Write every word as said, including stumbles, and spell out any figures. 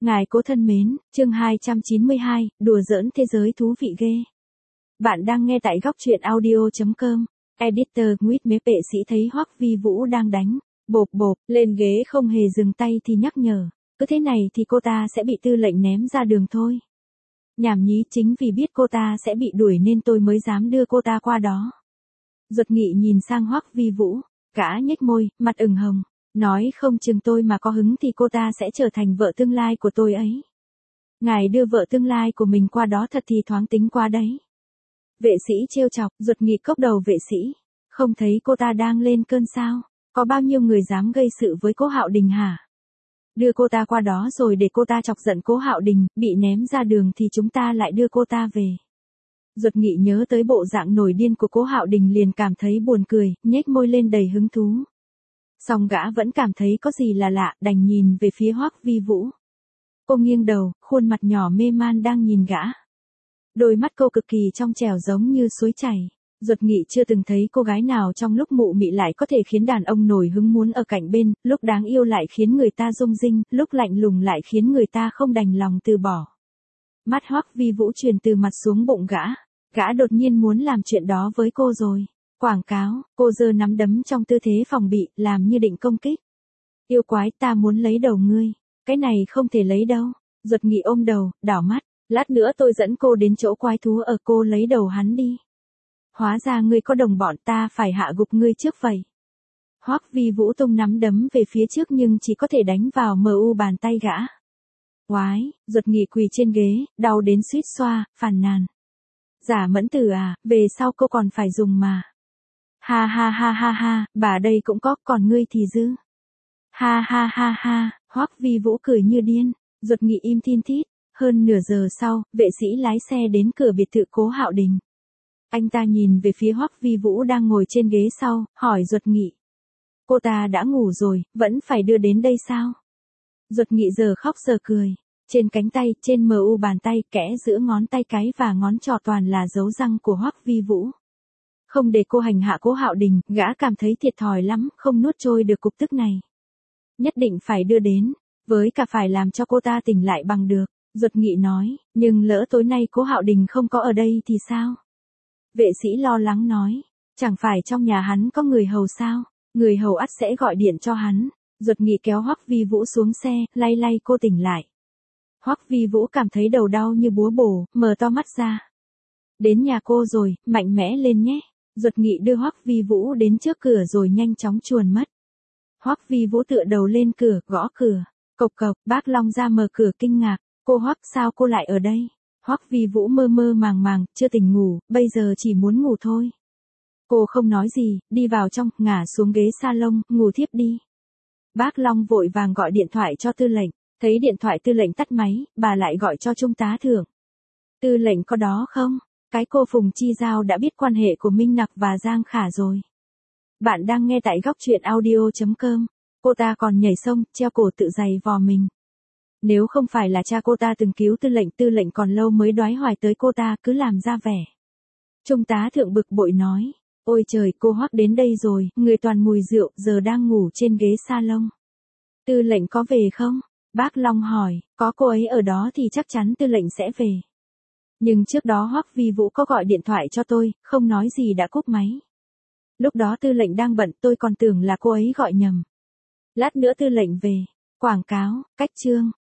Ngài cố thân mến, chương hai trăm chín mươi hai, đùa giỡn thế giới thú vị ghê. Bạn đang nghe tại góc truyện audio chấm com. Editor Nguyết Mế Vệ Sĩ thấy Hoắc Vi Vũ đang đánh, bộp bộp, lên ghế không hề dừng tay thì nhắc nhở. Cứ thế này thì cô ta sẽ bị tư lệnh ném ra đường thôi. Nhảm nhí, chính vì biết cô ta sẽ bị đuổi nên tôi mới dám đưa cô ta qua đó. Duật Nghị nhìn sang Hoắc Vi Vũ, gã nhếch môi, mặt ửng hồng. Nói không chừng tôi mà có hứng thì cô ta sẽ trở thành vợ tương lai của tôi ấy. Ngài đưa vợ tương lai của mình qua đó thật thì thoáng tính quá đấy. Vệ sĩ trêu chọc, Duật Nghị cốc đầu vệ sĩ. Không thấy cô ta đang lên cơn sao? Có bao nhiêu người dám gây sự với Cố Hạo Đình hả? Đưa cô ta qua đó rồi để cô ta chọc giận Cố Hạo Đình, bị ném ra đường thì chúng ta lại đưa cô ta về. Duật Nghị nhớ tới bộ dạng nổi điên của Cố Hạo Đình liền cảm thấy buồn cười, nhếch môi lên đầy hứng thú. Song gã vẫn cảm thấy có gì là lạ, đành nhìn về phía Hoắc Vi Vũ. Cô nghiêng đầu, khuôn mặt nhỏ mê man đang nhìn gã. Đôi mắt cô cực kỳ trong trẻo giống như suối chảy. Duật Nghị chưa từng thấy cô gái nào trong lúc mụ mị lại có thể khiến đàn ông nổi hứng muốn ở cạnh bên, lúc đáng yêu lại khiến người ta rung rinh, lúc lạnh lùng lại khiến người ta không đành lòng từ bỏ. Mắt Hoắc Vi Vũ truyền từ mặt xuống bụng gã. Gã đột nhiên muốn làm chuyện đó với cô rồi. Quảng cáo, cô giơ nắm đấm trong tư thế phòng bị, làm như định công kích. Yêu quái, ta muốn lấy đầu ngươi. Cái này không thể lấy đâu. Duật Nghị ôm đầu, đảo mắt. Lát nữa tôi dẫn cô đến chỗ quái thú ở, cô lấy đầu hắn đi. Hóa ra ngươi có đồng bọn, ta phải hạ gục ngươi trước vậy. Hoắc Vi Vũ tung nắm đấm về phía trước nhưng chỉ có thể đánh vào mờ u bàn tay gã. Oái, Duật Nghị quỳ trên ghế, đau đến suýt xoa, phàn nàn. Giả Mẫn Tử à, về sau cô còn phải dùng mà. Ha ha ha ha ha, bà đây cũng có, còn ngươi thì dư. Ha ha ha ha, Hoắc Vi Vũ cười như điên. Duật Nghị im thin thít. Hơn nửa giờ sau, vệ sĩ lái xe đến cửa biệt thự Cố Hạo Đình. Anh ta nhìn về phía Hoắc Vi Vũ đang ngồi trên ghế sau, hỏi Duật Nghị. Cô ta đã ngủ rồi, vẫn phải đưa đến đây sao? Duật Nghị giờ khóc giờ cười. Trên cánh tay, trên mờ u bàn tay, kẽ giữa ngón tay cái và ngón trỏ toàn là dấu răng của Hoắc Vi Vũ. Không để cô hành hạ Cố Hạo Đình, gã cảm thấy thiệt thòi lắm, không nuốt trôi được cục tức này. Nhất định phải đưa đến, với cả phải làm cho cô ta tỉnh lại bằng được. Duật Nghị nói, nhưng lỡ tối nay Cố Hạo Đình không có ở đây thì sao? Vệ sĩ lo lắng nói, chẳng phải trong nhà hắn có người hầu sao? Người hầu ắt sẽ gọi điện cho hắn. Duật Nghị kéo Hoắc Vi Vũ xuống xe, lay lay cô tỉnh lại. Hoắc Vi Vũ cảm thấy đầu đau như búa bổ, mở to mắt ra. Đến nhà cô rồi, mạnh mẽ lên nhé. Duật Nghị đưa Hoắc Vi Vũ đến trước cửa rồi nhanh chóng chuồn mất. Hoắc Vi Vũ tựa đầu lên cửa, gõ cửa. Cộc cộc, bác Long ra mở cửa kinh ngạc. Cô Hoắc, sao cô lại ở đây? Hoắc Vi Vũ mơ mơ màng màng, chưa tỉnh ngủ, bây giờ chỉ muốn ngủ thôi. Cô không nói gì, đi vào trong, ngả xuống ghế salon, ngủ thiếp đi. Bác Long vội vàng gọi điện thoại cho tư lệnh. Thấy điện thoại tư lệnh tắt máy, bà lại gọi cho trung tá thưởng. Tư lệnh có đó không? Cái cô Phùng Chi Giao đã biết quan hệ của Minh Nặc và Giang Khả rồi. Bạn đang nghe tại góc truyện audio chấm com. Cô ta còn nhảy sông, treo cổ tự giày vò mình. Nếu không phải là cha cô ta từng cứu tư lệnh, tư lệnh còn lâu mới đoái hoài tới cô ta, cứ làm ra vẻ. Trung tá thượng bực bội nói, ôi trời, cô Hoắc đến đây rồi, người toàn mùi rượu, giờ đang ngủ trên ghế salon. Tư lệnh có về không? Bác Long hỏi, có cô ấy ở đó thì chắc chắn tư lệnh sẽ về. Nhưng trước đó Hoắc Vi Vũ có gọi điện thoại cho tôi, không nói gì đã cúp máy. Lúc đó tư lệnh đang bận, tôi còn tưởng là cô ấy gọi nhầm. Lát nữa tư lệnh về. Quảng cáo, cách chương.